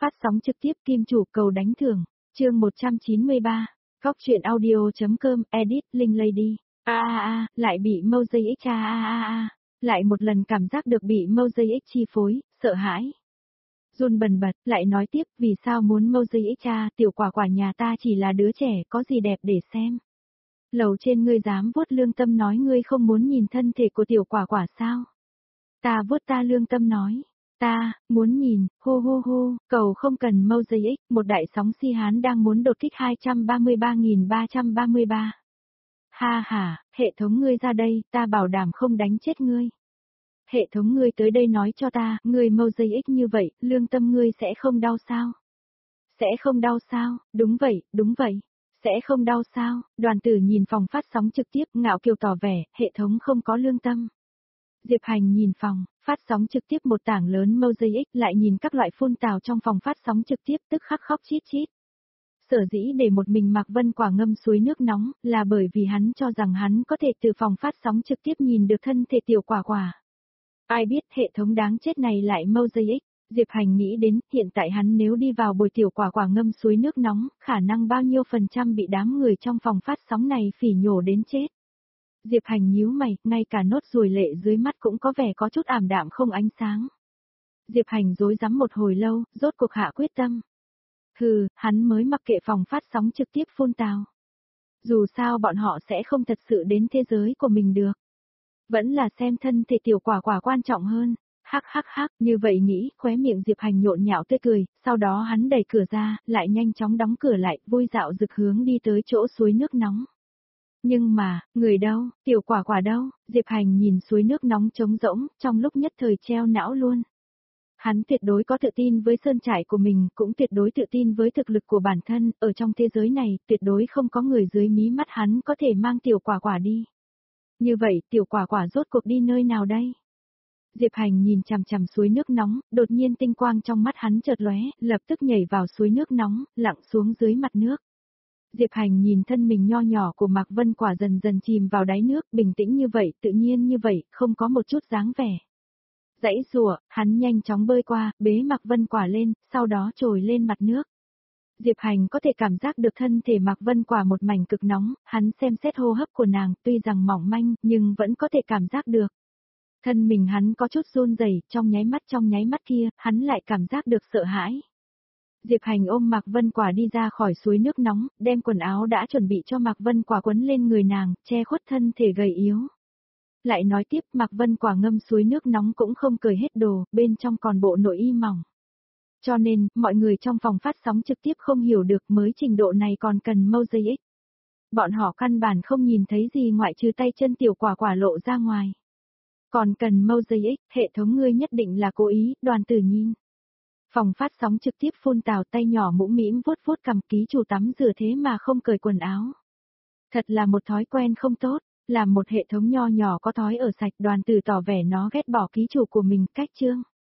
Phát sóng trực tiếp kim chủ cầu đánh thưởng, chương 193, Góc truyện audio.com, edit, Linh Lady. Lại bị Mosaic lại một lần cảm giác được bị Mosaic chi phối, sợ hãi. Run bần bật, lại nói tiếp, vì sao muốn Mosaic tiểu quả quả nhà ta chỉ là đứa trẻ, có gì đẹp để xem. Lầu trên ngươi dám vuốt lương tâm nói ngươi không muốn nhìn thân thể của tiểu quả quả sao? Ta vuốt ta lương tâm nói. Ta, muốn nhìn, hô hô hô, cầu không cần Mosaic, một đại sóng si hán đang muốn đột kích 233.333. Ha ha, hệ thống ngươi ra đây, ta bảo đảm không đánh chết ngươi. Hệ thống ngươi tới đây nói cho ta, ngươi Mosaic như vậy, lương tâm ngươi sẽ không đau sao? Sẽ không đau sao? Đúng vậy. Sẽ không đau sao? Đoàn tử nhìn phòng phát sóng trực tiếp, ngạo kiều tỏ vẻ, hệ thống không có lương tâm. Diệp Hành nhìn phòng, phát sóng trực tiếp một tảng lớn Mosaic, lại nhìn các loại phun tào trong phòng phát sóng trực tiếp tức khắc khóc chít chít. Sở dĩ để một mình Mạc Vân Quả ngâm suối nước nóng, là bởi vì hắn cho rằng hắn có thể từ phòng phát sóng trực tiếp nhìn được thân thể tiểu quả quả. Ai biết hệ thống đáng chết này lại Mosaic, Diệp Hành nghĩ đến, hiện tại hắn nếu đi vào bồi tiểu quả quả ngâm suối nước nóng, khả năng bao nhiêu % bị đám người trong phòng phát sóng này phỉ nhổ đến chết. Diệp Hành nhíu mày, ngay cả nốt ruồi lệ dưới mắt cũng có vẻ có chút ảm đạm không ánh sáng. Diệp Hành rối rắm một hồi lâu, rốt cuộc hạ quyết tâm. Hắn mới mặc kệ phòng phát sóng trực tiếp phun tào. Dù sao bọn họ sẽ không thật sự đến thế giới của mình được. Vẫn là xem thân thể tiểu quả quả quan trọng hơn. Hắc, như vậy nghĩ, khóe miệng Diệp Hành nhộn nhạo tươi cười, sau đó hắn đẩy cửa ra, lại nhanh chóng đóng cửa lại, vui dạo rực hướng đi tới chỗ suối nước nóng. Nhưng mà, người đâu, tiểu quả quả đâu, Diệp Hành nhìn suối nước nóng trống rỗng, trong lúc nhất thời treo não luôn. Hắn tuyệt đối có tự tin với sơn trại của mình, cũng tuyệt đối tự tin với thực lực của bản thân, ở trong thế giới này, tuyệt đối không có người dưới mí mắt hắn có thể mang tiểu quả quả đi. Như vậy, tiểu quả quả rốt cuộc đi nơi nào đây? Diệp Hành nhìn chằm chằm suối nước nóng, đột nhiên tinh quang trong mắt hắn chợt lóe, lập tức nhảy vào suối nước nóng, lặn xuống dưới mặt nước. Diệp Hành nhìn thân mình nho nhỏ của Mạc Vân Quả dần dần chìm vào đáy nước, bình tĩnh như vậy, tự nhiên như vậy, không có một chút dáng vẻ. Dãy rùa, hắn nhanh chóng bơi qua, bế Mạc Vân Quả lên, sau đó trồi lên mặt nước. Diệp Hành có thể cảm giác được thân thể Mạc Vân Quả một mảnh cực nóng, hắn xem xét hô hấp của nàng, tuy rằng mỏng manh, nhưng vẫn có thể cảm giác được. Thân mình hắn có chút run rẩy, trong nháy mắt kia, hắn lại cảm giác được sợ hãi. Diệp Hành ôm Mạc Vân Quả đi ra khỏi suối nước nóng, đem quần áo đã chuẩn bị cho Mạc Vân Quả quấn lên người nàng, che khuất thân thể gầy yếu. Lại nói tiếp, Mạc Vân Quả ngâm suối nước nóng cũng không cởi hết đồ, bên trong còn bộ nội y mỏng. Cho nên, mọi người trong phòng phát sóng trực tiếp không hiểu được mới trình độ này còn cần Mosaic. Bọn họ căn bản không nhìn thấy gì ngoại trừ tay chân tiểu quả quả lộ ra ngoài. Còn cần Mosaic, hệ thống ngươi nhất định là cố ý, Đoàn Tử nhìn. Phòng phát sóng trực tiếp phun tào, tay nhỏ mũm mĩm vuốt cầm ký chủ tắm rửa thế mà không cởi quần áo. Thật là một thói quen không tốt, làm một hệ thống nho nhỏ có thói ở sạch. Đoàn Tử tỏ vẻ nó ghét bỏ ký chủ của mình, cách chương.